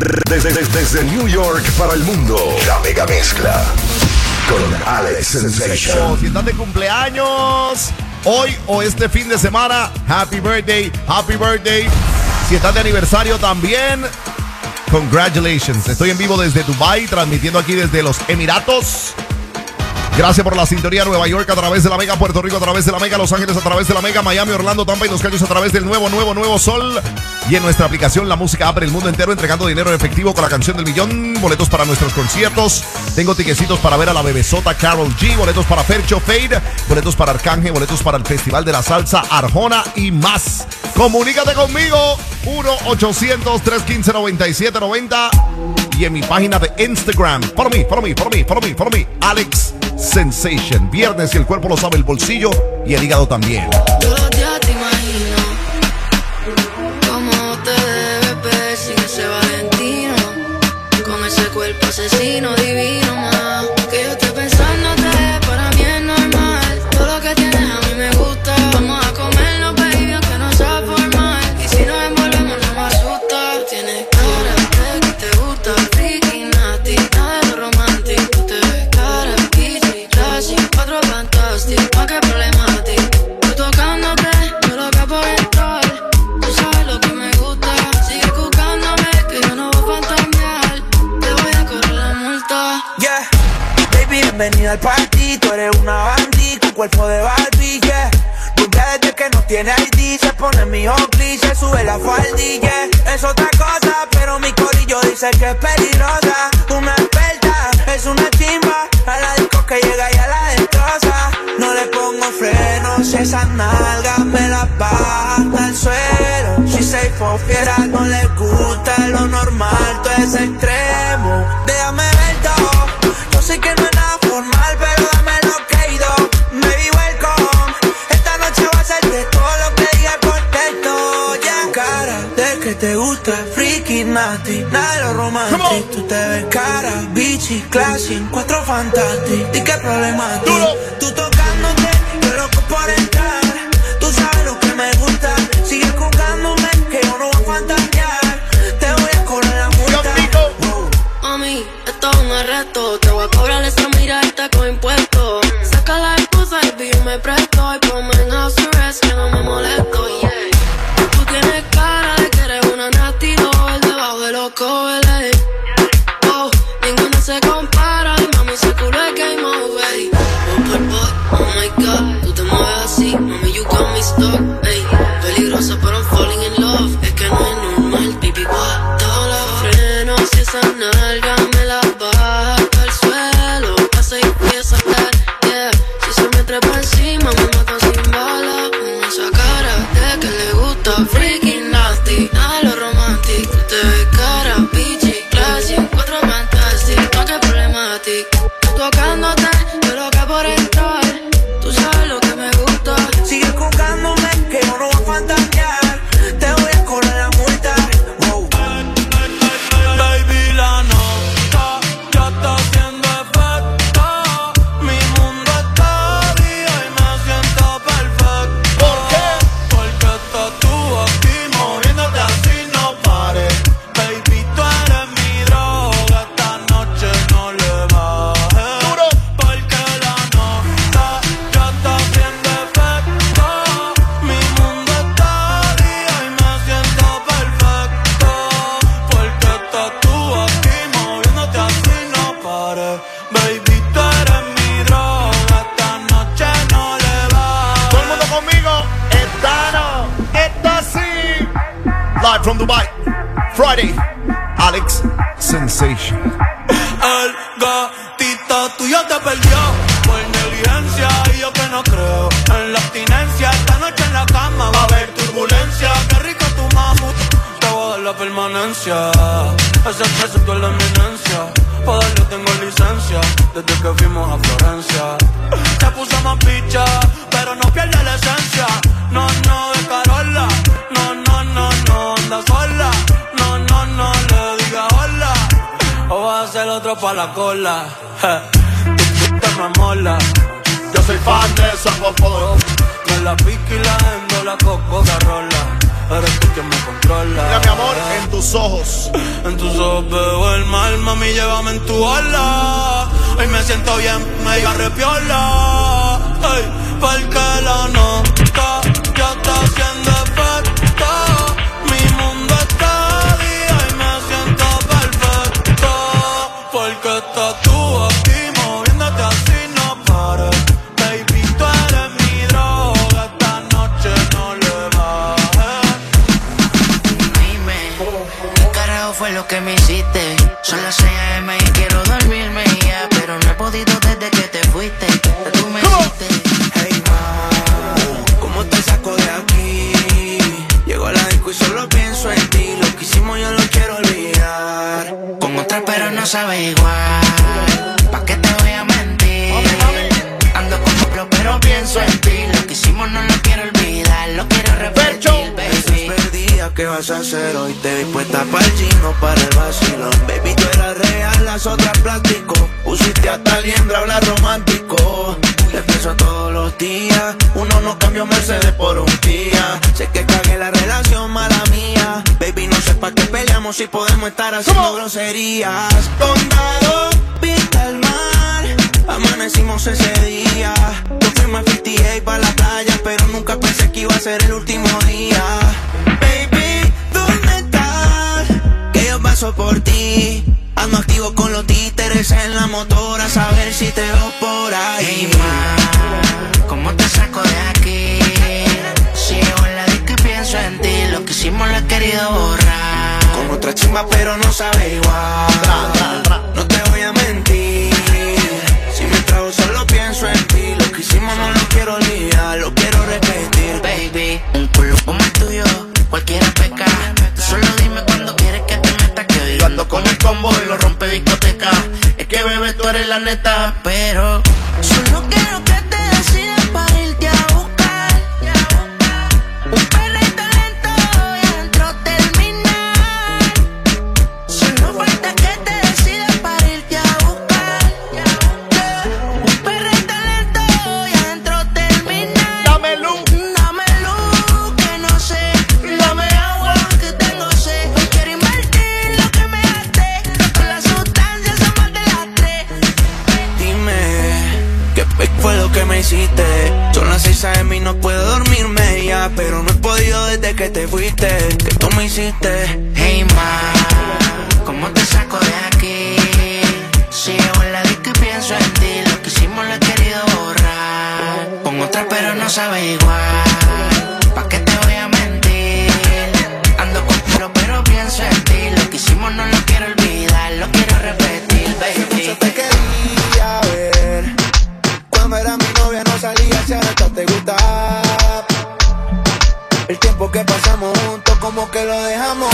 Desde New York para el mundo, la mega mezcla con Alex Sensation. Si estás de cumpleaños hoy o este fin de semana, happy birthday, happy birthday. Si estás de aniversario también, congratulations. Estoy en vivo desde Dubai, transmitiendo aquí desde los Emiratos. Gracias por la sintonía. Nueva York a través de la Mega, Puerto Rico a través de la Mega, Los Ángeles a través de la Mega, Miami, Orlando, Tampa y Los Cayos a través del nuevo Sol. Y en nuestra aplicación La Música abre el mundo entero, entregando dinero en efectivo con la canción del millón, boletos para nuestros conciertos. Tengo tiquecitos para ver a la bebesota Karol G, boletos para Fercho Fade, boletos para Arcángel, boletos para el Festival de la Salsa Arjona y más. Comunícate conmigo 1-800-315-9790 y en mi página de Instagram. Follow me, Alex Sensation. Viernes y el cuerpo lo sabe, el bolsillo y el hígado también. Todos los días te imagino cómo te debes ver sin ese Valentino, con ese cuerpo asesino divino, más que yo estoy pensándote, para mí es normal. Todo lo que tienes a mí me gusta. Vamos a comerlo, baby, aunque no sea formal. Y si nos envolvemos no me asusta. Tú tienes cara de que te gusta, freaky, nasty, nada de romántico. Tú te ves cara, bitchy, classy, otro fantástico, ¿pa' qué problemático? Tú tocándote, yo loca por entrar. Tú sabes lo que me gusta. Sigue buscándome, que yo no voy a fantasear. Te voy a correr la multa. Yeah, baby, bienvenida al party. Tú eres una bandita, con cuerpo de Barbie, yeah. Rubia desde que no tiene ID, se pone mi Oakley, se sube la faldilla. Es otra cosa, pero mi corillo dice que es peligrosa. Una experta, es una chimba. A la disco que llega y a la destroza. No le pongo frenos, si esas nalgas me las bajan al suelo. Si se fiera, no le gusta lo normal, todo es extremo. Déjame ver todo, yo sé que no es nada formal, pero dame lo que he ido. Baby, welcome, esta noche va a ser de todo lo que diga por texto, yeah. Cara de que te gusta, freaky, nasty, nada de lo romántico. Tú te ves cara, bitchy, classy, cuatro fantastic. ¿Y qué problema tú? Tú tocándote, yo loco por entrar. Tú sabes lo que me gusta. Sigue jugándome, que yo no voy a fantasear. Te voy a cobrar la multa. Mami, esto es un arresto. Te voy a cobrar esa mirada con impuestos. Saca la excusa y yo me presto. Y ponme en house arrest que no me molesto, yeah. Tú tienes cara de que eres una nasty doll debajo de los covers. Oh, ninguna se compara. Y mami, ese culo es game over. Oh my god, tú te mueves así. Mami, you got me stuck. Ey, peligrosa pero I'm falling in love. Es que no es normal, baby, what? Todos los frenos y esa nalga me la baja al suelo. Pasa y voy a sacar, yeah. Si se me trepa encima me mata sin bala. Con esa cara de que le gusta, freaky, nasty, nada de lo romántico. Tú te ves cara, bitchy, classy, cuatro fantastic, ¿pa' qué problemático? Tocándote, yo loca por entrar. Tú sabes lo que me gusta. Sigue jugándome, que yo no voy a fantasear. Te voy a cobrar la multa. Wow. Baby, la nota ya está haciendo efecto. Mi mundo está día y me siento perfecto. ¿Por qué? Porque estás tú aquí moviéndote así, no pares. Baby, tú eres mi droga, esta noche no le bajes. Duro. Porque la nota ya está haciendo efecto. Mi mundo está día y me siento perfecto. Porque estás tú aquí moviéndote así, no pares. Baby, tú eres mi droga, esta noche no le bajes. Todo el mundo conmigo. Esta sí. Live from Dubai. Friday. Alex Sensation. El gatito tuyo te perdió por negligencia y yo que no creo en la abstinencia. Esta noche en la cama va a haber turbulencia. Qué rico tu mamu, te voy a dar la permanencia. Ese precio es la eminencia. Pa' darle tengo licencia desde que fuimos a Florencia. Se puso más picha, pero no pierde la esencia. No, no, de Carola. No, anda sola. No, le diga hola. O vas a hacer otro pa' la cola. Tu puta me mola. Yo soy fan de esa popó. Me la pica y la endo, la coco, la rola. eres tú quien me controla. Mira, mi amor, en tus ojos. En tus ojos veo el mal, mami, llévame en tu ala. Hoy me siento bien, medio arrepiola. Ey, porque la nota ya está haciendo efecto. Mi mundo está día y me siento perfecto. Porque estás tú aquí moviéndote así, no pares. Baby, tú eres mi droga, esta noche no le bajes. Dime, ¿qué carajo fue lo que me hiciste? Son las 6 AM y quiero dormirme ya, pero no he podido desde que te fuiste. Tú me hiciste. Hey, ma, ¿cómo te saco de aquí? Llego a la disco y solo pienso en ti. Lo que hicimos yo lo quiero olvidar. Con otra pero no sabe igual. ¿Pa' qué te voy a mentir? Ando con otro pero pienso en ti. Lo que hicimos no lo quiero olvidar. Lo quiero repetir, baby. Perdida, ¿qué vas a hacer hoy? Te vi puesta para el chino, para el vacilón. Baby, tú eras real, las otras plástico. Pusiste hasta liendra, habla romántico. Te pienso todos los días. Uno no cambió Mercedes por un día. Sé que cagué la relación, mala mía. Baby, no sé pa' qué peleamos si podemos estar haciendo groserías. Condado, vista al mar. Amanecimos ese día. Yo fuimos a 58 pa' la playa, pero nunca pensé que iba a ser el último día. Baby, ¿dónde estás? Que yo paso por ti. Ando activo con los títeres en la motora, a saber si te veo por ahí. Hey, ma, ¿cómo te saco de aquí? Si llego en la disco y pienso en ti. Lo que hicimos lo he querido borrar. Con otra chimba pero no sabe igual. No te voy a mentir. Si me trago solo pienso en ti. Lo que hicimos no lo quiero olvidar, lo quiero repetir. Baby, un culo como el tuyo, cualquiera peca. Solo dime cuando quieres que te meta, que yo ando con el combo y lo rompe discoteca. Es que bebé tú eres la neta, pero solo quiero que te decidas para irte a buscar. Un perrito lento y adentro terminar. Solo falta que te decidas para irte a buscar. Un perrito lento y adentro terminar. Dame luz. Dame luz, que no sé. Dame agua, que tengo sed. Hoy quiero invertir lo que me gasté. Con las sustancias son más de las 3. Dime, ¿qué fue lo que me hiciste? Son las 6 AM y no puedo dormirme ya, pero no he podido desde que te fuiste. ¿Qué tú me hiciste? Hey, ma, ¿cómo te saco de aquí? Si llego en la disco y pienso en ti. Lo que hicimos lo he querido borrar. Con otra pero no sabe igual. ¿Pa' qué te voy a mentir? Ando con pero pienso en ti. Lo que hicimos no lo quiero olvidar. Lo quiero repetir, baby. Yo te quería ver. Cuando era mi novia no salía, si ahora te gusta. El tiempo que pasamos juntos como que lo dejamos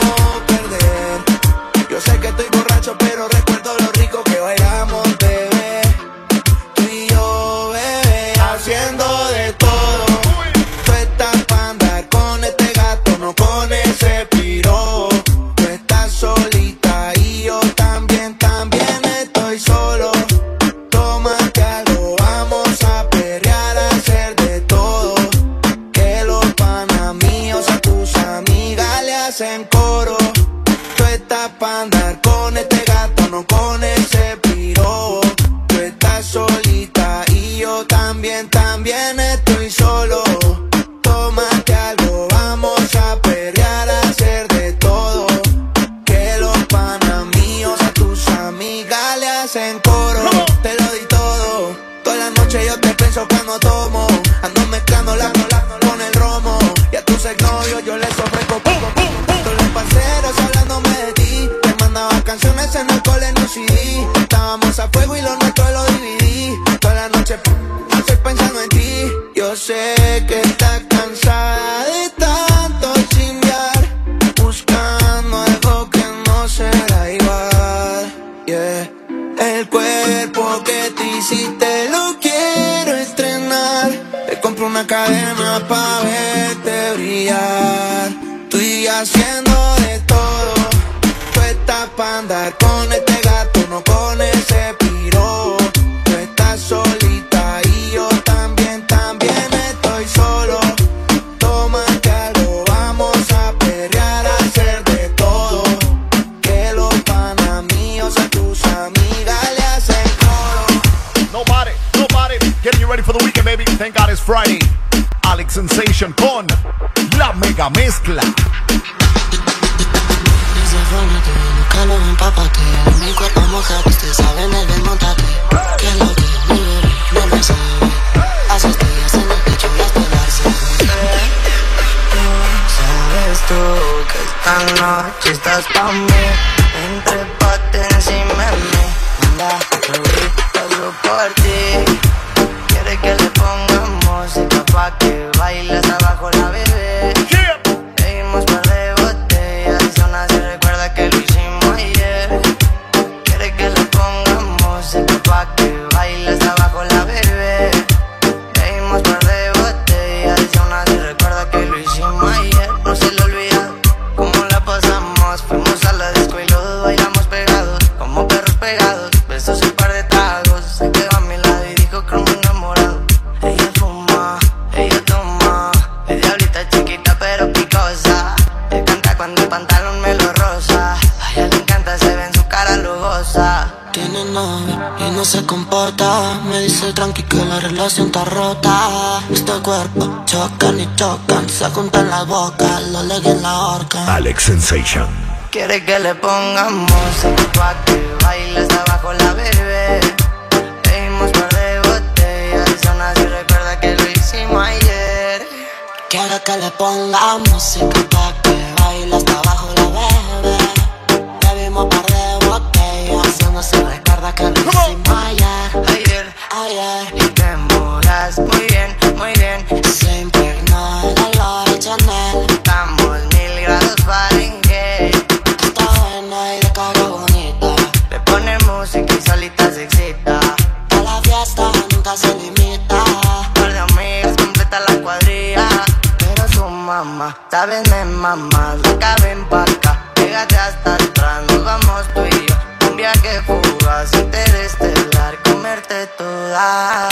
perder. Yo sé que estoy borracho pero recuerdo lo rico que bailamos, bebé. Tú y yo, bebé, haciendo de todo. Tú estás pa' andar con este gato, no con ese piro. Tú estás solita y yo también estoy solo. Tómate algo, vamos a perrear, a hacer de todo. Que los panas míos a tus amigas le hacen coro. Tú estás pa' andar con este gato, no con ese piro. Tú estás solita y yo también estoy solo. Tómate algo, vamos a perrear, a hacer de todo. Que los panas míos a tus amigas le hacen coro. Te lo di todo, toda la noche yo te pienso cuando tomo. Ando mezclando la con el romo. Y a tus exnovios yo les ofrezco poco. Todos los parceros hablándome de ti. Te mandaba canciones en el cole en un CD. Estábamos a fuego y lo nuestro lo dividí. Toda la noche estoy pensando en ti. Yo sé que estás cansada de tanto chimbear, buscando algo que no será igual. Yeah. El cuerpo que te hiciste lo quiero estrenar. Te compro una cadena pa' verte brillar. Estoy haciendo de todo. Tú estás pa' andar con este gato, no con ese piro. Tú estás solita y yo también estoy solo. Tómate algo, vamos la mezcla. Calor, empápate, mi cuerpo mojado, ustedes saben el desmontate. Que lo que mi bebé no me sabe. Hace estrellas en el techo y hasta darse. Sabes tú que esta noche estás pa' mí. Entrépate encima de mí. Anda, paso por ti. Quiere que le pongamos música pa' que bailes abajo la bebé. Pedimos par de botellas y aún así recuerda que lo hicimos ayer. Quiere que le pongamos música pa' que bailes abajo la bebé. Pedimos par de botellas y aún así recuerda que lo hicimos ayer. No se le olvida cómo la pasamos. Fuimos a la disco y los dos bailamos pegados, como perros pegados. Besos y un par de tragos. Se quedó a mi lado y dijo que me enamorado. Ella fuma, ella toma. Es diablita chiquita pero picosa. Él canta cuando el pantalón me lo rosa. A ella le encanta, se ve en su cara lujosa. Tiene novio y no se comporta. Me dice tranqui que la relación está rota. Este cuerpo chocan y chocan. Se juntan las bocas, lo leguen en la horca. Alex Sensation. Quiere que le pongamos música pa' que bailes abajo la bebé. Pedimos par de botellas y aún así recuerda que lo hicimos ayer. Quiere que le ponga música pa' que baile hasta abajo la bebé. Bebimos par de botellas y aún así recuerda que lo hicimos ayer. Ayer. Y te embolas muy bien, muy bien. Se impregnó el olor de Chanel. Estamos 1000 grados Fahrenheit. Está buena y de cara bonita. Le pone música y solita se excita. A la fiesta nunca se limita. Par de amigas completa la cuadrilla. Pero su mamá, sabes me mamá. Saca ven pa' acá, pégate hasta atrás. Nos vamos tú y yo, un viaje fugaz, interestelar, comerte toda.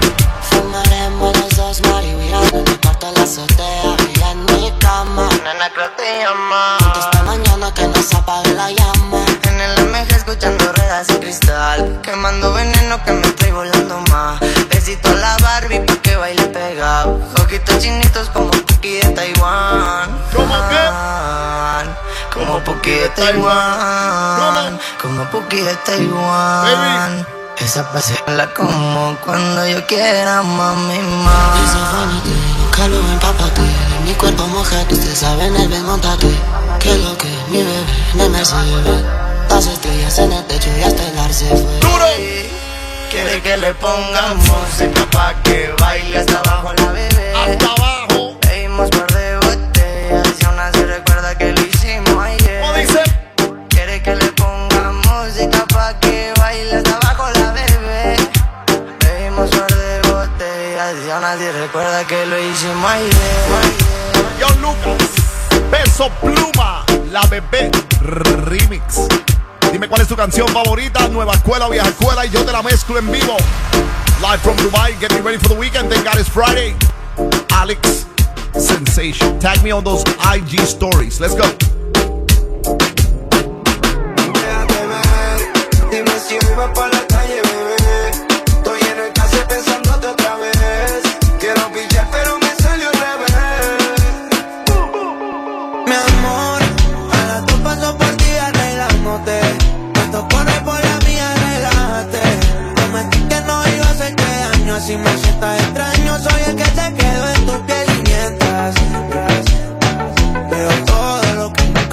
Fumaremos los dos marihuana en el cuarto de la azotea y en mi cama. Nena, creo te llama. Juntos esta mañana que nos apague la llama. En el MG escuchando ruedas y cristal, quemando veneno que me estoy volando más. Besito a la Barbie pa' que baile pegado. Ojitos chinitos como Puki de Taiwán. ¿Cómo qué? Como Puki de Taiwán. Como Puki de Taiwán. Esa pasión la como cuando yo quiera, mami, mami. Desafánate, calor, empápate. Mi cuerpo mojado, ustedes saben el desmontate. Que lo que mi bebé no me sirve. Las estrellas en el techo y hasta el ar se fue. ¡Duro! Quiere que le pongamos música pa' que baile hasta abajo la bebé. Hasta abajo. Pedimos par de botellas y aún así recuerda que lo hicimos ayer. ¿Cómo dice? Quiere que le pongamos música pa' que baile hasta abajo la bebé. Pedimos par de botellas y aún así recuerda que lo hicimos ayer. John Lucas, Peso Pluma, La Bebé Remix. Dime cuál es tu canción favorita, nueva escuela o vieja escuela, y yo te la mezclo en vivo. Live from Dubai, get me ready for the weekend. Thank God it's Friday. Alex Sensation. Tag me on those IG stories. Let's go. Déjate ver, dime si hoy vas pa' la calle, bebé. Estoy en el case pensándote otra vez. Quiero pillar pero me salió al revés. Mi amor, a las 2 paso por ti arreglándote. Esto corre por la mía, relájate. Prometí que no iba a hacerte daño. Así me sientas extraño, soy el que te quedo en tu piel y mientras veo todo lo que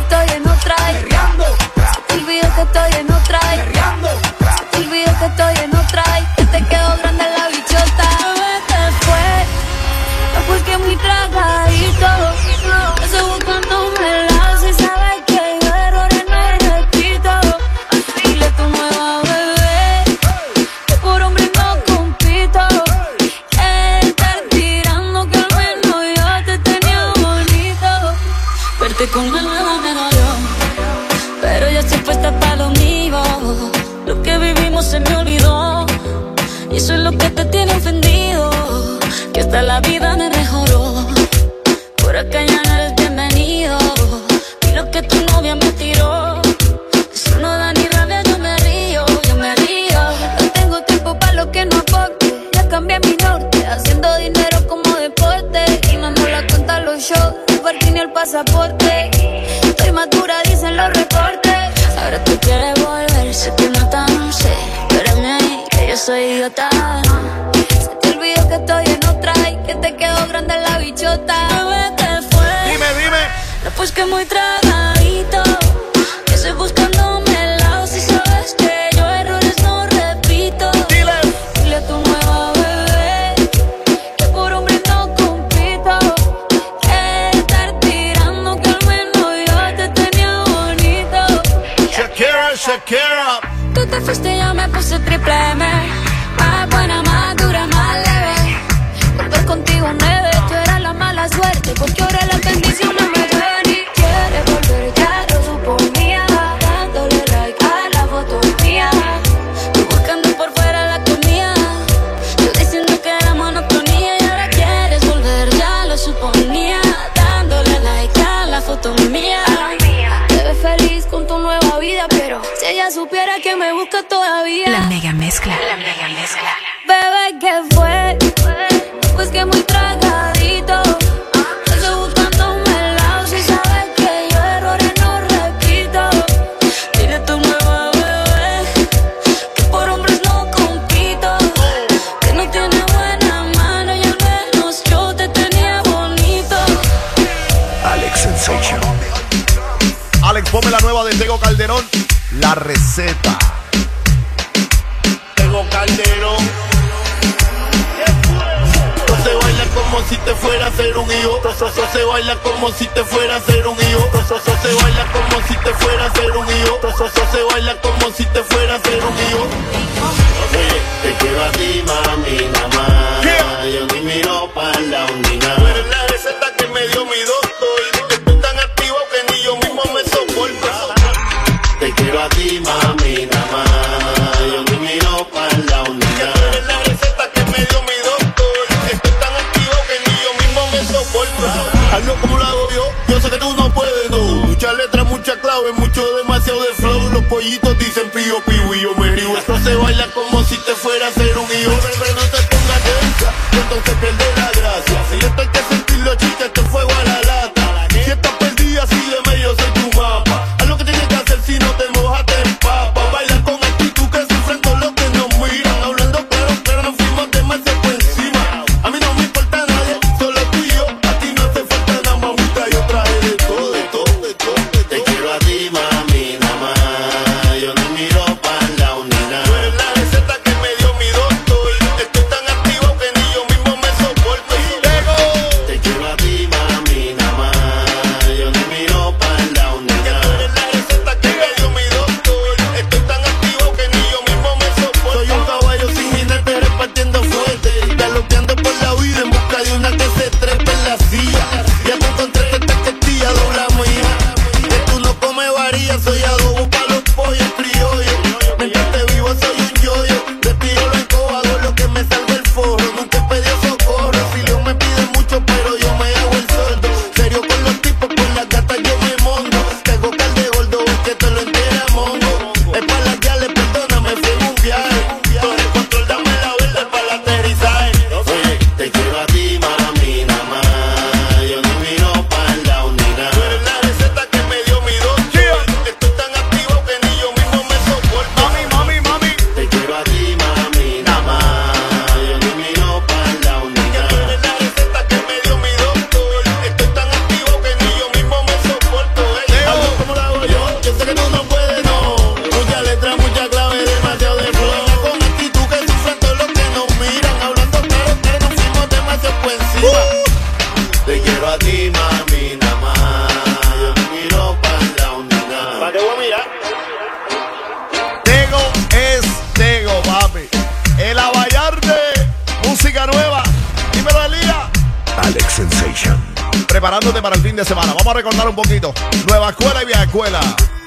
estoy en otra. Se te olvidó que estoy en otra. Se te olvidó que estoy en otra. Que te quedó grande la bichota. Bebé, ¿qué fue? Después que muy tragadito. Estoy buscándome el lazo y sabes que yo errores no repito. Dile a tu nueva bebé que por hombre no compito. Estar tirando que al menos yo te tenía bonito. Verte con la nueva me dolió, pero ya estoy puesta para lo mío. Lo que vivimos se me olvidó y eso es lo que te tiene ofendido. Que hasta la vida me mejoró. Por acá ya no eres bienvenido. Y lo que tu novia me tiró, eso no da ni rabia, yo me río. No tengo tiempo para lo que no aporte. Ya cambié mi norte, haciendo dinero como deporte. Y no me la cuentan los shows, el parking y el pasaporte. Estoy madura, dicen los reportes. Ahora tú quieres volver, sé que no tan sé. Espérame ahí, que yo soy idiota. Se te olvidó que estoy en otra y que te quedó grande la bichota. Bebé, ¿qué fue? Dime. No, pues que muy tragadito. Que estoy buscándome el lado. Si sabes que yo errores no repito. Dile a tu nueva bebé que por hombre no compito. Que estar tirando que al menos yo te tenía bonito. Shakira. Tú te fuiste y yo me puse triple M. Más buena, más dura, más leve. Volver contigo 9. Tú eras la mala suerte, porque ahora las bendiciones me llueven. Y quieres volver, ya lo suponía. Dándole like a la foto mía. Tú buscando por fuera la comida. Yo diciendo que era monotonía. Y ahora quieres volver, ya lo suponía. Dándole like a la foto mía. Te ves feliz con tu nueva vida, pero si ella supiera que me busca todavía. La mega mezcla. Bebé, ¿qué fue? Pues que muy tragadito. Estoy buscándome el lado. Si sabes que yo errores no repito. Dile a tu nueva bebé que por hombres no compito. Que no tiene buena mano y al menos yo te tenía bonito. Alex Sensation. Alex, ponme la nueva de Tego Calderón. La receta. Tego Calderón. Se baila como si te fuera a hacer un hijo. Se baila como si te fuera a hacer un hijo. Se baila como si te fuera a hacer un hijo. Se baila como si te fuera a hacer un hijo. Oye, te quiero a ti, mami, nada más. Yo ni miro para la ondina. Tú eres la receta que me dio mi doctor. Estoy tan activo que ni yo mismo me soporto. Te quiero a ti, mami, nada más. Yo ni miro para la ondina. Tú eres la receta que me dio mi doctor. Estoy tan activo que ni yo mismo me soporto. Hazlo como lo hago yo sé que tú no puedes, no. Mucha letra, mucha clave, mucho demasiado de flow. Los pollitos dicen pío, pío y yo me río. Esto se baila como si te fuera a hacer un hijo. Pero no te pongas tensa, y entonces pierde la gracia. Si esto hay que sentirlo, chica, esto es fuego a la lata. Si estás perdida, sígueme, yo soy tu mapa. Haz lo que tienes que hacer, si no te mojas, te empapas. Baila con actitud que sufren todos los que nos miran. Hablando claro, pero no fuimos demasiado por encima. A mí no me importa nadie, solo tú y yo. A ti no hace falta nada más, yo traje de todo, de todo, de todo. Te quiero a ti, mami, nada más. Yo no miro para la unidad. Tú eres la receta que me dio mi doctor. preparándote para el fin de semana. Vamos a recordar un poquito. Nueva escuela y vieja escuela.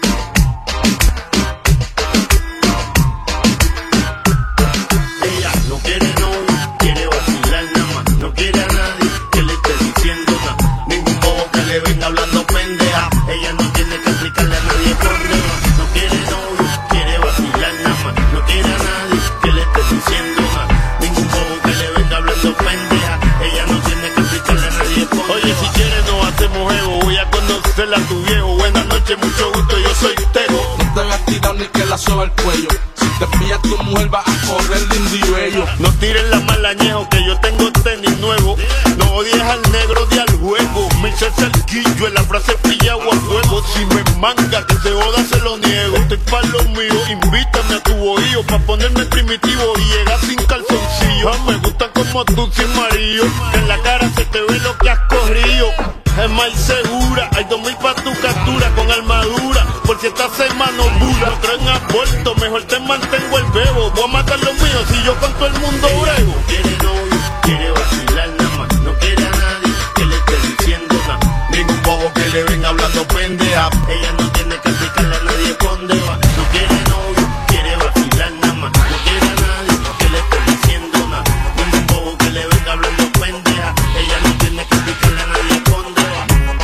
Ella no quiere novio, quiere vacilar nada más. No quiere a nadie que le esté diciendo nada. Ningún bobo que le venga hablando pendeja. Ella no tiene que explicarle a nadie problema. No quiere novio, quiere vacilar nada más. No quiere a nadie que le esté diciendo nada. Ningún bobo que le venga hablando pendeja. Ella no tiene que explicarle a nadie problema. Oye, si quieres no hacemos ego. Voy a conocerla a tu viejo. Buenas noches, mucho gusto, yo soy Tego. No te hagas tirar ni que la soba el cuello. Si te pillas tu mujer va a correr de indibello. No tires la malañejo que yo tengo tenis nuevo. No odies al negro de al juego. Me echa cerquillo en la frase pillado a fuego. Si me manga que se joda se lo niego. Estoy pa' lo mío, invítame a tu bohío pa' ponerme primitivo y llegar sin calzoncillo. Me gusta como tú sin marido. Que en la cara se te ve lo que has corrido. Es más segura, hay 2000 pa' tu captura con armadura. Por si estás en mano dura, no traen aborto, mejor te mantengo el bebo. Voy a matar los míos si yo con todo el mundo brego. No quiere novio, quiere vacilar nada más. No quiere a nadie que le esté diciendo nada. Ningún bobo que le venga hablando pendeja. Ella no tiene que explicarle a nadie dónde va. No quiere novio, quiere vacilar nada más. No quiere a nadie que le esté diciendo nada. Ningún bobo que le venga hablando pendeja. Ella no tiene que explicarle a nadie dónde va.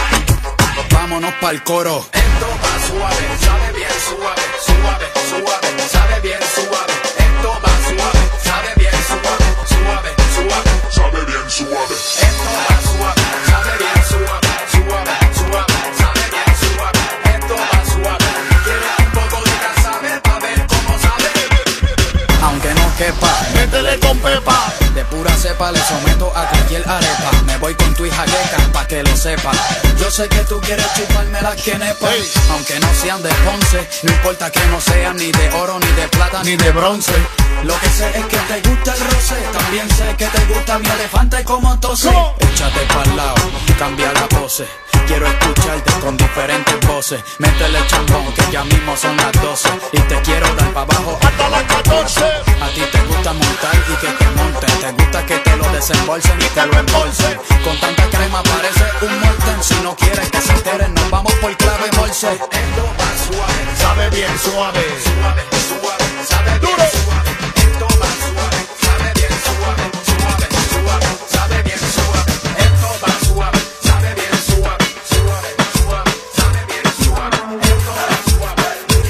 Vámonos pa'l coro. Esto va suave, sabe bien suave, suave, suave, sabe bien suave. Esto va suave, sabe bien suave, suave, suave, sabe bien suave. Esto va suave, sabe bien suave, suave, suave, sabe bien suave. Esto va suave. Quiero un poco de casabe pa' ver cómo sabe. Aunque no quepa, Métele con pepa. de pura cepa le someto a cualquier arepa. Me voy con tu hija queca pa' que lo sepa. Yo sé que tú quieres chuparme las quenepas, aunque no sean de Ponce. No importa que no sean ni de oro, ni de plata, ni de bronce. Lo que sé es que te gusta el roce. También sé que te gusta mi elefante como tose. Échate pa'l lado, cambia la pose. Quiero escucharte con diferentes voces. Métele chambón que ya mismo son las 12. Y te quiero dar pa' abajo Hasta las 14. a ti te gusta montar y que te monten. Te gusta que te lo desembolsen y te lo embolsen. Con tanta crema parece un molten. Si no quieres que se enteren, nos vamos por clave morse. Esto va suave, Sabe bien suave. suave, suave, sabe bien suave. Esto va suave, sabe bien suave, suave, suave, sabe bien suave. Esto va suave, sabe bien suave, suave, suave, sabe bien suave. Esto va suave.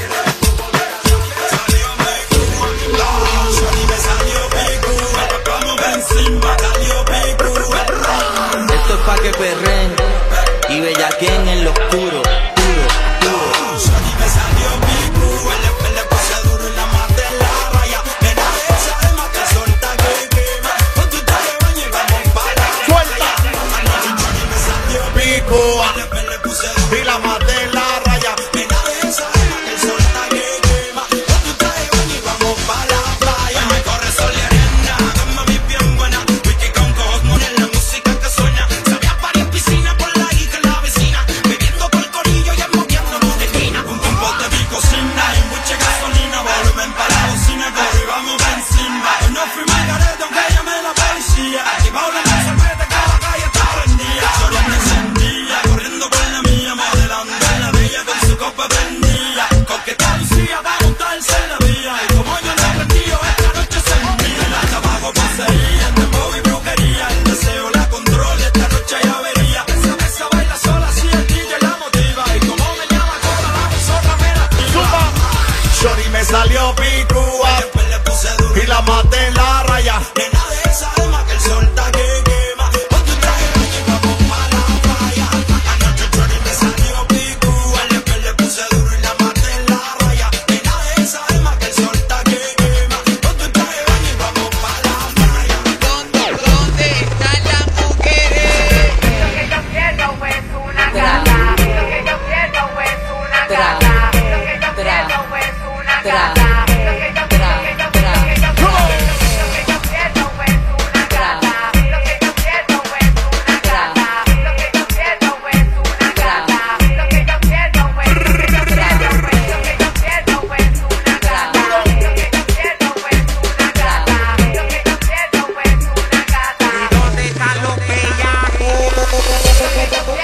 Esto es pa' que perren y bellaquen en lo oscuro, puro, puro. Pico y la maté en la raya. Shorty me salió picúa y la maté en la raya. ¿Dónde están los bellacos?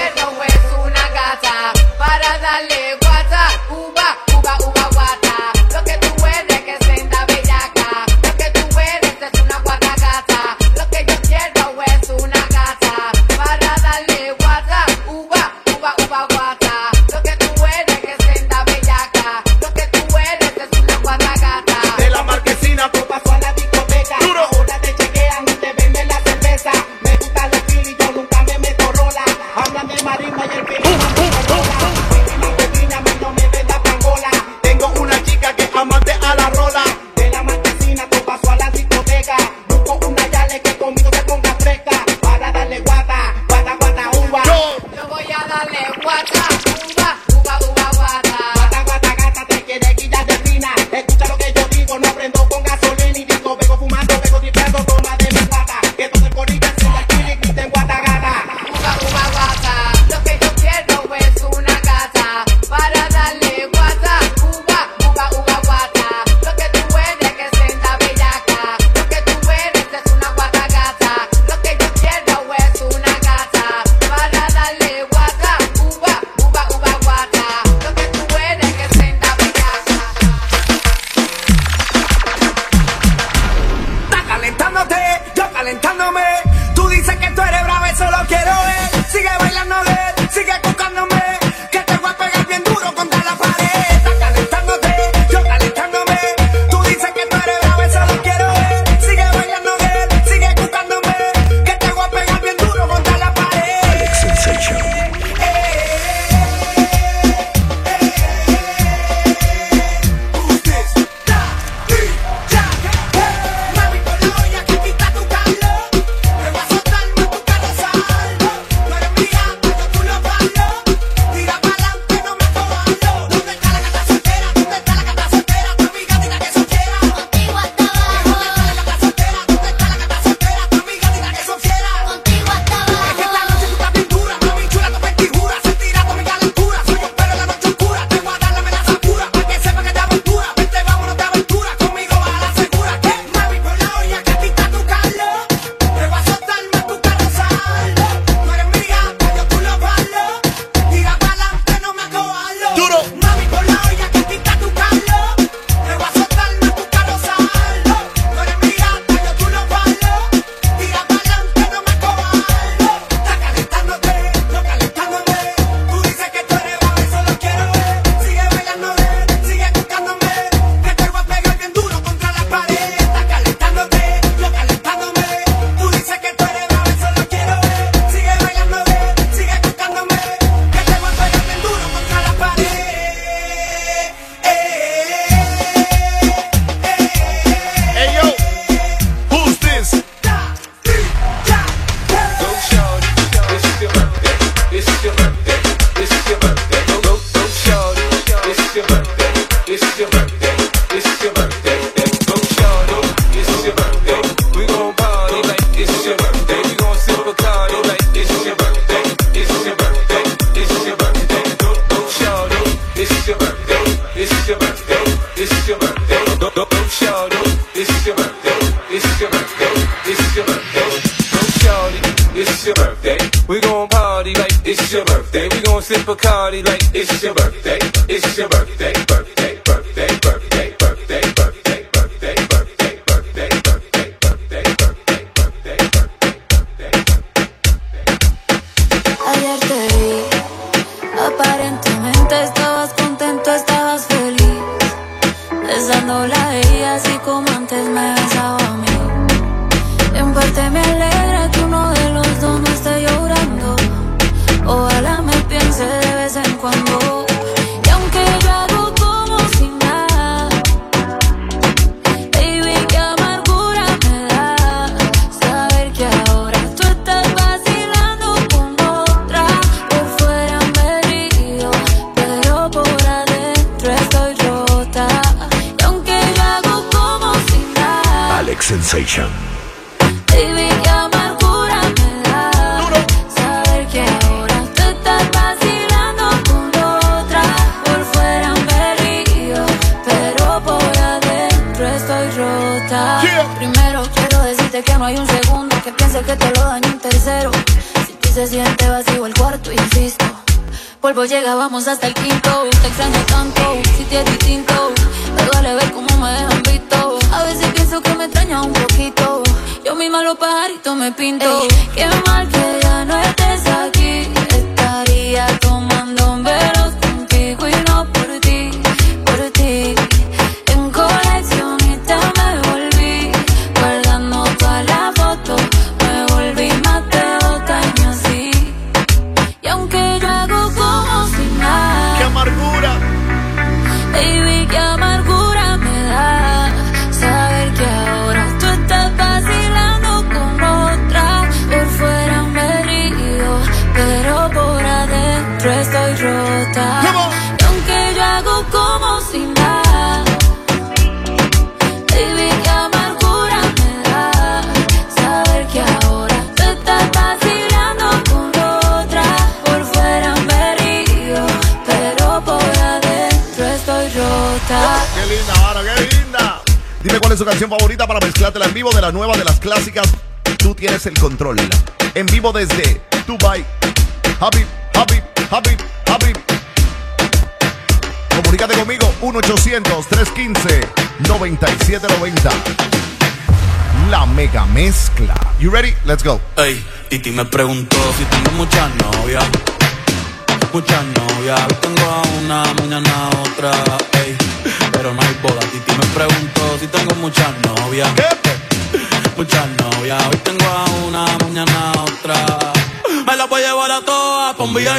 it's your birthday. We gon' sip a Bacardi like it's your birthday. It's your birthday, birthday, birthday, birthday, birthday, birthday, birthday, birthday, birthday, birthday, birthday, birthday, birthday, birthday, birthday. Ayer te vi, aparentemente estabas contento, estabas feliz, besándola a ella así como antes me besaba a mí. En parte me alegra que uno de los dos no esté llorando. Ojalá me piense de vez en cuando. Y aunque yo hago como si nada, baby, qué amargura me da saber que ahora tú estás vacilando con otra. Por fuera me río, pero por adentro estoy rota. Y aunque yo hago como si nada, Alex Sensation. baby, qué amargura me da saber que ahora tú estás vacilando con otra. Por fuera me río, pero por adentro estoy rota. Primero quiero decirte que no hay un segundo que piense que te lo daño un tercero. Si ti se siente vacío el cuarto, insisto, polvo llega, vamos hasta el quinto. Te extraño tanto, si te es distinto, me duele ver cómo me dejan visto. A veces pienso que me extraña un poquito, yo misma los pajaritos me pinto. Qué mal que ya no estés aquí, estaría tomando velos contigo y no por ti, por ti. En coleccionista me volví, guardando todas las fotos, me volví más de 2 años así. Y aunque yo hago como si nada, ¡Qué amargura! baby, qué amargura me da saber que ahora tú estás vacilando con otra. Por fuera me río, pero por adentro estoy rota. Y aunque yo hago como si nada, baby, qué amargura me da saber que ahora tú estás vacilando con otra. Por fuera me río, pero por adentro estoy rota. ¡Qué linda, Vara, qué linda! Dime cuál es su canción favorita para mezclártela en vivo de la nueva de las clásicas. Tú tienes el control. En vivo desde Dubai. Happy, happy, happy, happy. Comunícate conmigo 1-800-315-9790. La mega mezcla. You ready? Let's go. Ey, Titi me preguntó si tengo muchas novias. Muchas novias, hoy tengo a una, mañana a otra, ey, pero no hay boda. Titi me preguntó si tengo muchas novias. ¿Qué? Muchas novias, hoy tengo a una, mañana a otra. Me la voy a llevar a todas pa' un VIP,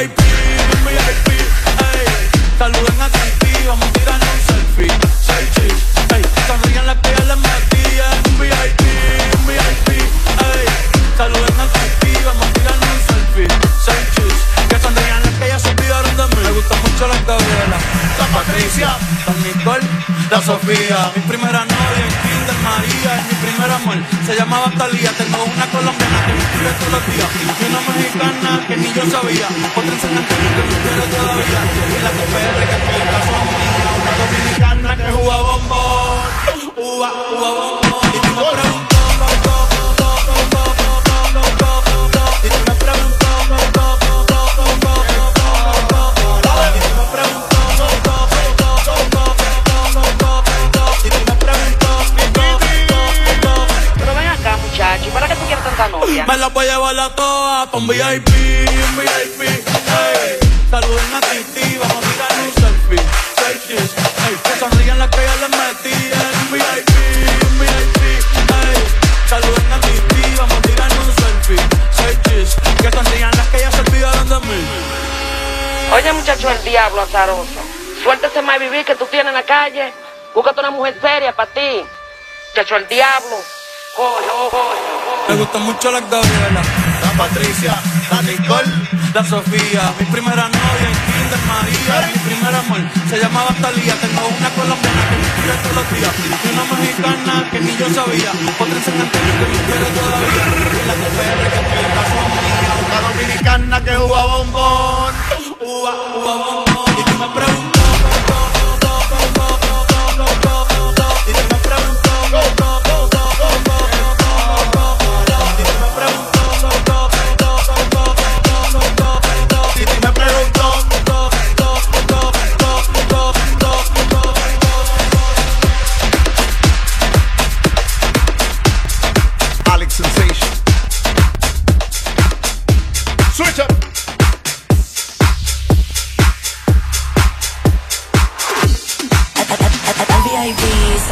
ey. Saluden a Titi, vamos a tirarnos un selfie. Ey, sonrían las que ya les metí en un VIP, ey. Saluden a Titi, vamos a tirarnos un selfie. Que sonrían las que ya se olvidaron de mí. Me gusta mucho la Gabriela, la Patricia, la Nicole, la Sofía. Mi primera novia en Kinder María, es mi primer amor, se llamaba Talía. Tengo una colombiana que me escribe todos los días, y una mexicana que ni yo sabía, otra enseñante que me quiere todavía, y la TPR que estoy en casa mía, una dominicana que juega bombón, juega bombón. Y tú me preguntas, ¿para qué tú quieres tanta novia? me la voy a llevar a todas pa' un VIP, ey. Saluden a Titi, vamos a tirar un selfie. Ey, que sonrían las que ya les metí en un VIP, ey. Saluden a Titi, vamos a tirar un selfie. Que sonrían las que ya se olvidaron de mí. Oye, muchacho, el diablo azaroso, suéltese más vivir que tú tienes en la calle. Búscate una mujer seria para ti. Muchacho, el diablo. Me gusta mucho la Gabriela, la Patricia, la Nicole, la Sofía. Mi primera novia en Kinder María, mi primer amor, se llamaba Talía. Tengo una colombiana que me escribe todos los días, y una mexicana que ni yo sabía, otra enseñante que me quiere todavía, y la TPR que estoy en casa mía, una dominicana que juega bombón, juega bombón. Y tú me preguntas,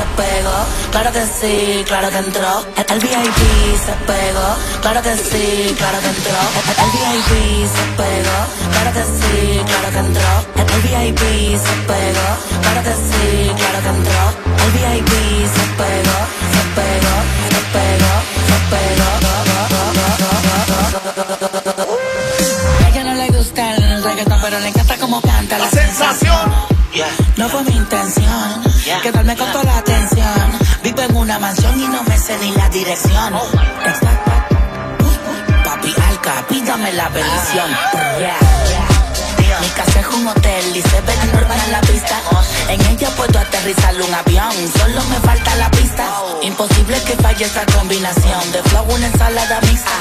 pegó, claro que sí, claro que entró. El VIP se pegó, claro que sí, claro que entró. El VIP se pegó, claro que sí, claro que entró. El VIP se pegó, claro que sí, claro que entró. El VIP se pegó, se pegó, se pegó, se pegó. A ella no le gusta el reggaetón, pero le encanta como canta la sensación. No fue mi intención quedarme con toda la atención. Vivo en una mansión y no me sé ni la dirección. Papi Alca, pídame la bendición. Mi casa es un hotel y se ve normal en la pista. En ella puedo aterrizar un avión, solo me falta la pista. Imposible que falle esta combinación de flow, una ensalada mixta.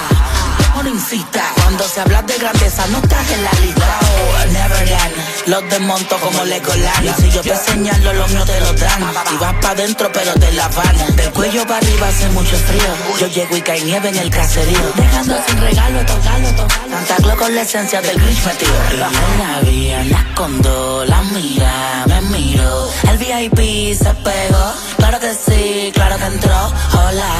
Cuando se habla de grandeza no estás en la lista. Neverland, los desmonto como Legoland. Y si yo te señalo, los míos te lo dan. Y vas pa' dentro pero te la van. Del cuello para arriba hace mucho frío. Yo llego y cae nieve en el caserío. Dejando sin regalo, tocalo. Santa Claus con la esencia del Grinch metido. En la vía, la escondo, la mira, me miro. El VIP se pegó, claro que sí, claro que entró. Hola.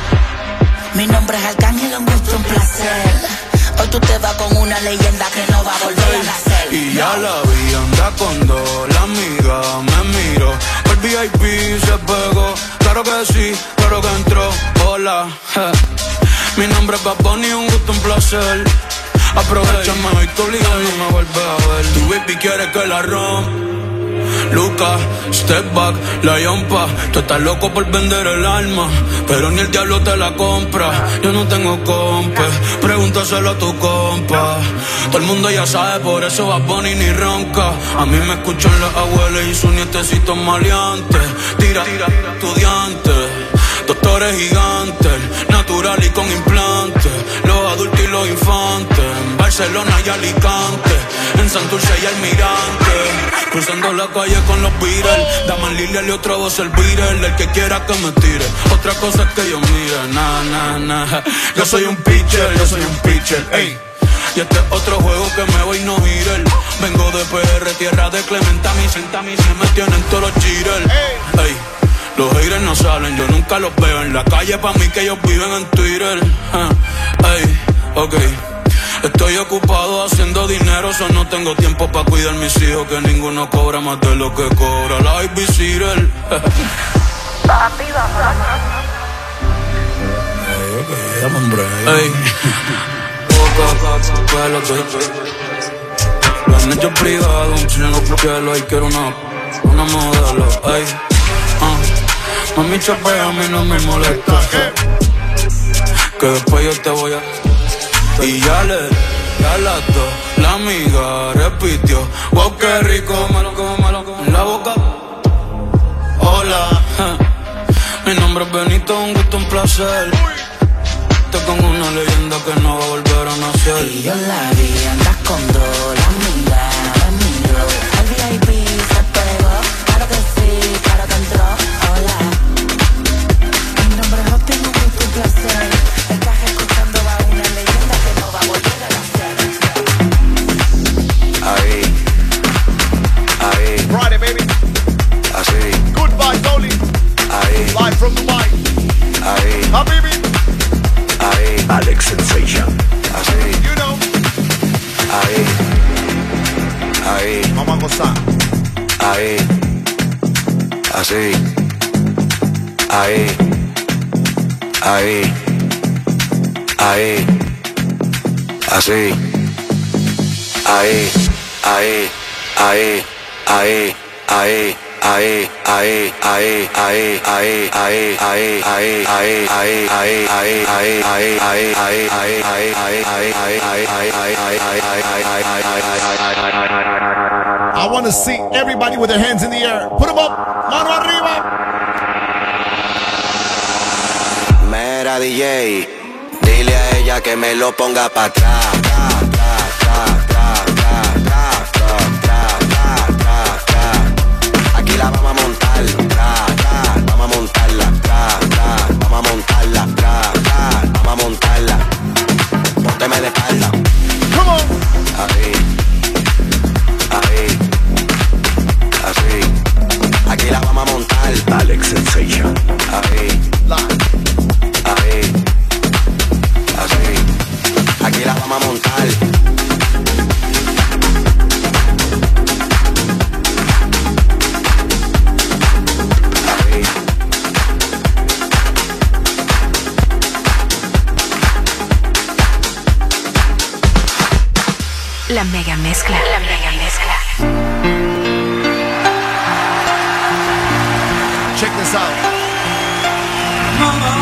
Mi nombre es Arcángel, un gusto, un placer. Hoy tú te vas con una leyenda que no va a volver a nacer. Y ya la vi, anda con dos, la amiga me miró. El VIP se pegó, claro que sí, claro que entró. Hola, mi nombre es Bad Bunny, un gusto, un placer. Aprovechame hoy, tú obligado, no me vuelves a ver. Tu baby quiere que la rompa. Luca, step back, la yompa. Tú estás loco por vender el alma, pero ni el diablo te la compra. Yo no tengo compa, pregúntaselo a tu compa. Todo el mundo ya sabe, por eso Bad Bunny ni ronca. A mí me escuchan las abuelas y sus nietecitos maleantes. Tira, estudiantes, doctores gigantes, natural y con implantes. Los adultos y los infantes, en Barcelona y Alicante, en Santurce y Almirante. Cruzando la calle con los Beatles, Daman Lilial y otra voz el Beatle. El que quiera que me tire, otra cosa es que yo mire. Nah. Yo soy un pitcher, ey. Y este es otro juego que me voy no hitter. Vengo de PR, tierra de Clementa, mi se me tienen todos los cheaters. Ey. Los haters no salen, yo nunca los veo en la calle, pa' mí que ellos viven en Twitter. Ey, ok. Estoy ocupado haciendo dinero, so no tengo tiempo pa' cuidar mis hijos, que ninguno cobra más de lo que cobra la babysitter. Dame un break. Ey. Los niños privados, un chino cielo, y quiero una modelo. Ey. Mami, chapea, a mí no me molesta. Que después yo te voy a... Y ya las dos, la amiga repitió. Wow, qué rico, me lo como en la boca. Hola, mi nombre es Benito, un gusto, un placer. Te con una leyenda que no va a volver a nacer. Y yo la vi, andas con dos, la amiga me miró. El VIP se pegó, claro que sí, claro que entró. Hola, mi nombre es Hostia, un gusto, un placer. Estás escuchando a una leyenda que no va a volver a nacer. Ahí. Friday, baby. Así. Goodbye, Dolly. Ahí. Live from Dubai. Ahí. Habibi. Ahí. Alex Sensation. Así. You know. Ahí. Vamos a gozar. Ahí. Así. Ahí. Así. I want to see everybody with their hands in the air. Put them up. Mano arriba. Mera DJ, dile a ella que me lo ponga pa' atrás. Aquí la vamos a montar, vamos a montarla, vamos a montarla, vamos a montarla. Pónteme de espalda. Come on. Ahí, así. Aquí la vamos a montar. Alex Sensation. La mega mezcla. La mega mezcla. Check this out. Mama,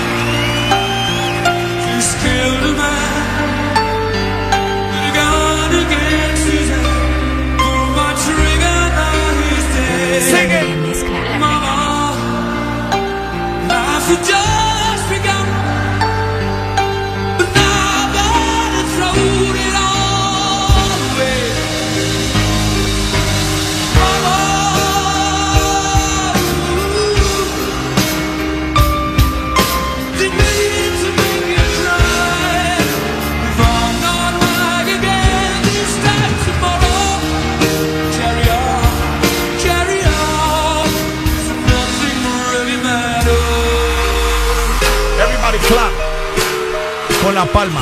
just killed a man. The gun against his head. Pull my trigger, now he's dead. Sing it. Mama, life had just begun. But now I've got to throw it all away. Mama, didn't mean to make you cry. If I'm not back again this time tomorrow, carry on, carry on. So nothing really matters. Everybody clap. Con la palma.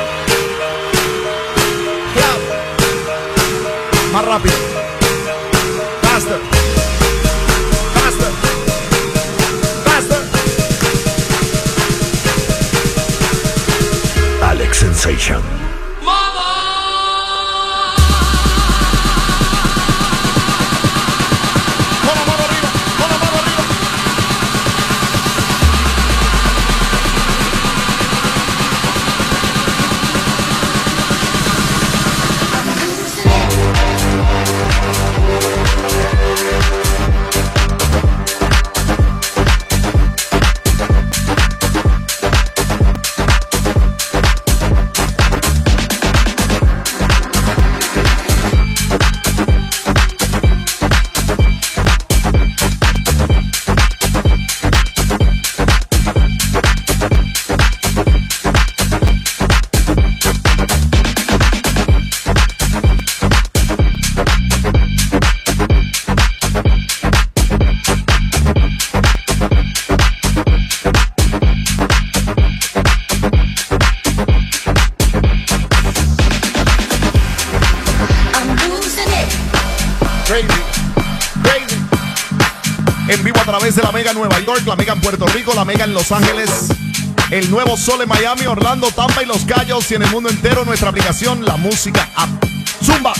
Clap. Más rápido. Faster. Faster. Faster. Alex Sensation. En vivo a través de la Mega Nueva York, la Mega en Puerto Rico, la Mega en Los Ángeles, el Nuevo Sol en Miami, Orlando, Tampa y Los Cayos, y en el mundo entero nuestra aplicación, la música app. Zumba.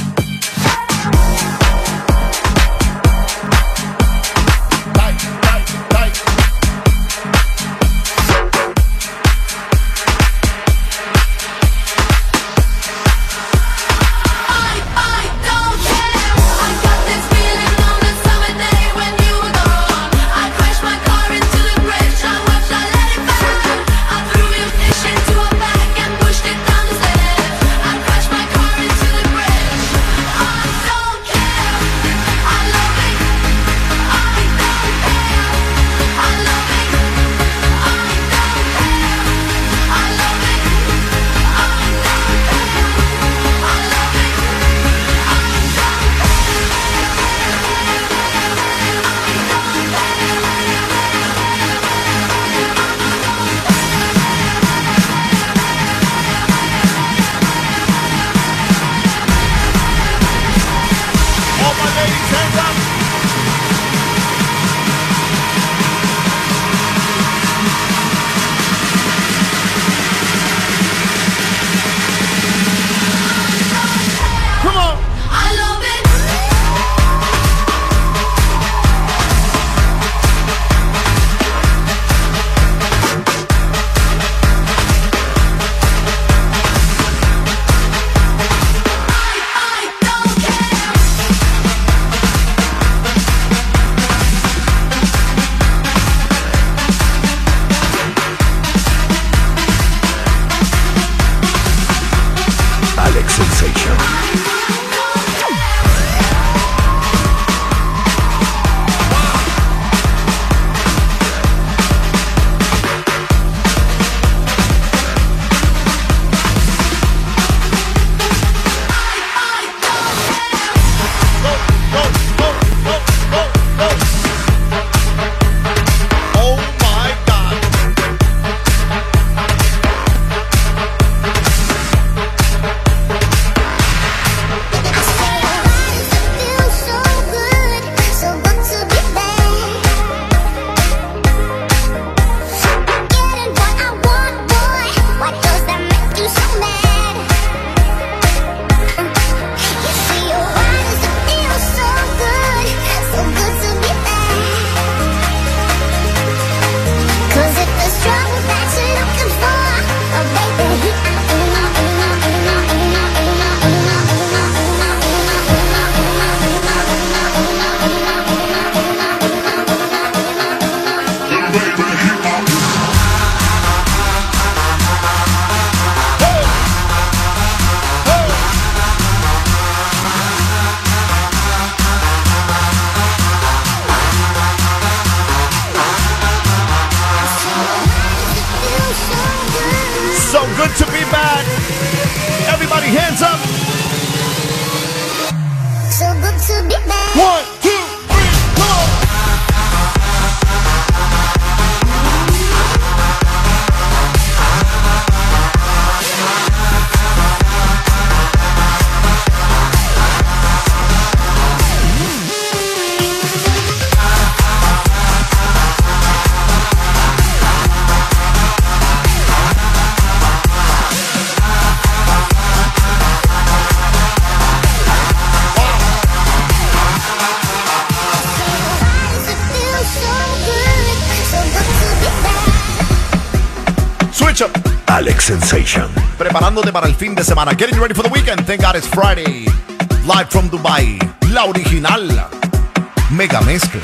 Sensation. Alex Sensation. Preparándote para el fin de semana. Getting ready for the weekend. Thank God it's Friday. Live from Dubai. La original. Mega mezcla.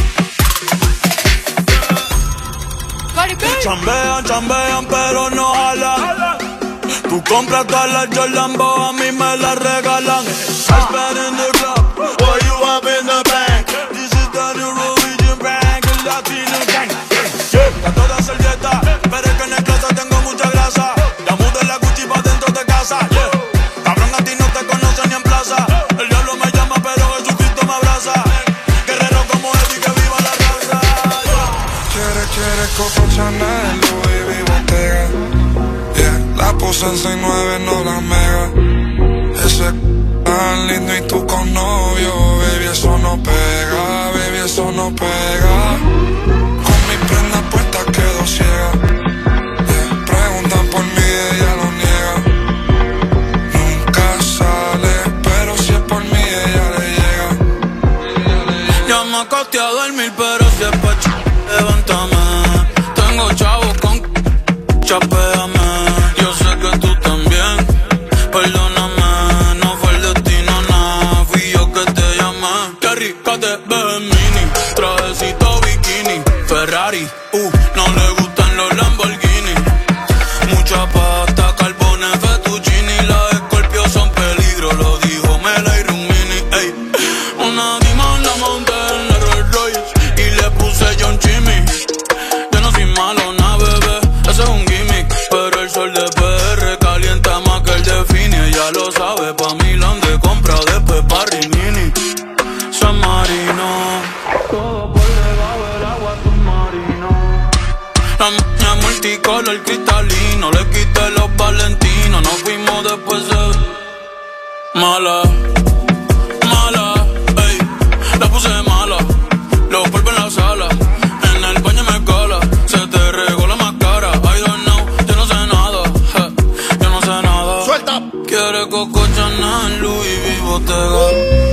Chambean, chambean, pero no jalan. Tú compras todas las Jordan, a mí me las regalan. I spend in the club, what you have in the bank. This is the new Norwegian bank, el latino gang. A toda servieta, pero es que en el closet tengo mucha grasa. Ya mudé la Gucci pa' dentro de casa, Cabrón, a ti no te conocen ni en plaza. El diablo me llama, pero Jesucristo me abraza. Guerrero como Eddie, que viva la raza, Quiere Coco Chanel, Louis V. Bottega. La puse en 6'9", no la mega. Ese tan lindo y tú con novio. Baby, eso no pega, baby, eso no pega. Con mi prenda puesta quedo ciega. Preguntan por mí, ella lo niega. Nunca sale, pero si es por mí, ella le llega. Ya me acosté a dormir, pero si es pa' levántame. Tengo chavos con chapéame. Yo sé que tú también, perdóname. No fue el destino, nada, fui yo que te llamé. Qué rica te ves en mini, trajecito bikini. Ferrari, no le gustan los Lamborghini. Mucha pasta, carbones, fettuccini. Las Scorpio son peligro, lo dijo Mela y Rumini. Ey, una dima la monté en la Rolls Royce y le puse John Chimmy. Yo no soy malo, na bebé, ese es un gimmick. Pero el sol de PR calienta más que el de Fini. Ella lo sabe, pa' Milán de compra, después pa' Rinini. San Marino, todo por debajo del agua submarino. La maña multicolor cristalino, le quité los valentinos. Nos fuimos después de mala, mala, ey, la puse mala. Los polvos en la sala, en el baño me cala. Se te regó la máscara, I don't know, yo no sé nada, yo no sé nada. Suelta. Quiere Coco Chanel, Louis V. Bottega.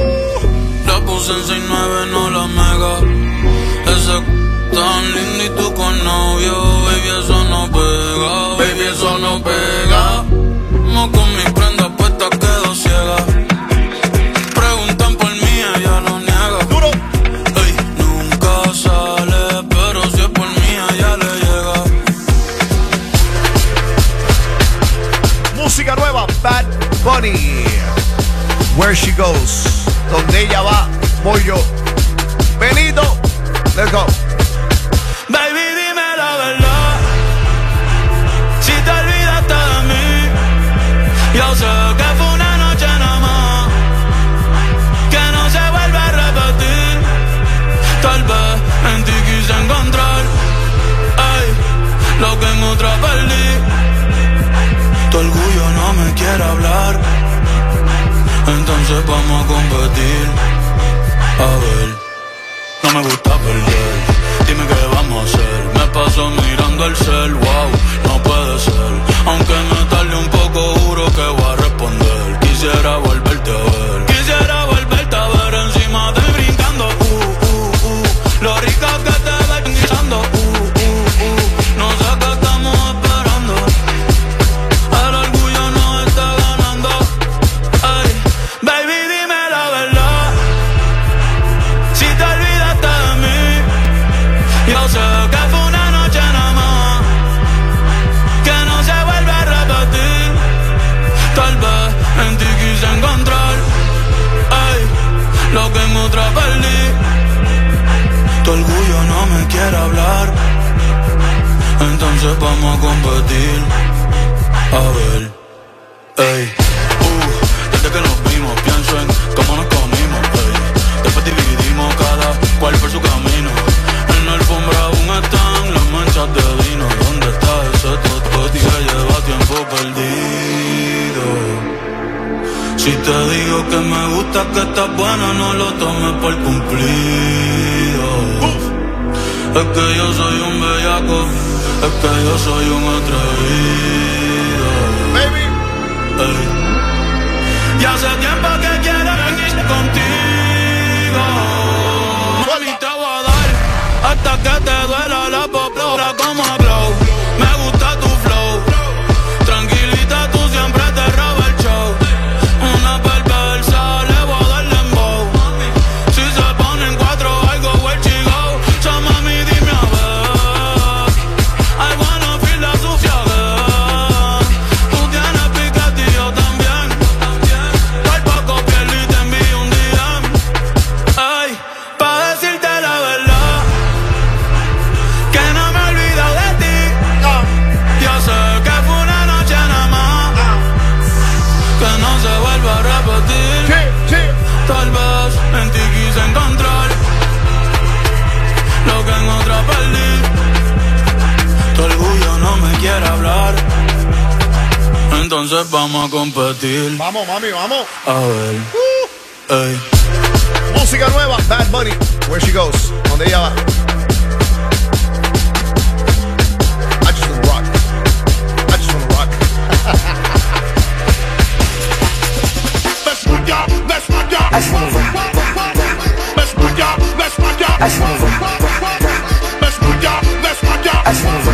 La puse en 6'9", no la mega. Ese tan lindo y tú con novio, baby, eso no pega, baby, eso no pega. No con mi prenda puesta quedo ciega. Preguntan por mí, ella lo niega. Duro. Ey, nunca sale, pero si es por mí, ella le llega. Música nueva, Bad Bunny. Where She Goes. Donde ella va, voy yo. Benito, let's go. Baby, dime la verdad. Si te olvidaste de mí, yo sé que fue una noche nada más, que no se vuelve a repetir. Tal vez en ti quise encontrar, ay, lo que en otra perdí. Tu orgullo no me quiere hablar, entonces vamos a competir. A ver, no me gusta perder, dime qué vamos a hacer. Me paso mirando el cel, wow, no puede ser. Aunque me tarde un poco, juro que voy a responder. Quisiera volverte a ver, quisiera volverte a ver encima de mí brincando, lo rica que te ves guisando, no sé qué estamos esperando. El orgullo nos está ganando, ay, baby, dime la verdad. Si te olvidaste de mí, yo sé que fue una noche nada más, que no se vuelve a repetir. Tal vez en ti quise encontrar, ay, lo que en otra perdí. Tu orgullo no me quiere hablar, entonces vamos a competir. A ver, ey, desde que nos vimos pienso en cómo nos comimos, ey. Después dividimos cada cual por su camino. En la alfombra aún están las manchas de vino. ¿Dónde está ese toto que lleva tiempo perdido? Si te digo que me gusta, que estás buena, no lo tomes por cumplido. Es que yo soy un bellaco, es que yo soy un atrevido. Baby. Ey. Y hace tiempo que quiero venir contigo. Mami, te voy a dar hasta que te duela la poplora como glow. Me gusta tu flow, entonces vamos a competir. Vamos, mami, vamos. A ver. Ey. Música nueva, Bad Bunny. Where she goes. ¿Dónde ella va? I just wanna rock. I just wanna rock. Let's rock y'all. Let's rock y'all. Let's move it. Let's rock y'all. Let's rock y'all. Let's move it. Let's rock y'all. Let's rock y'all. Let's move it.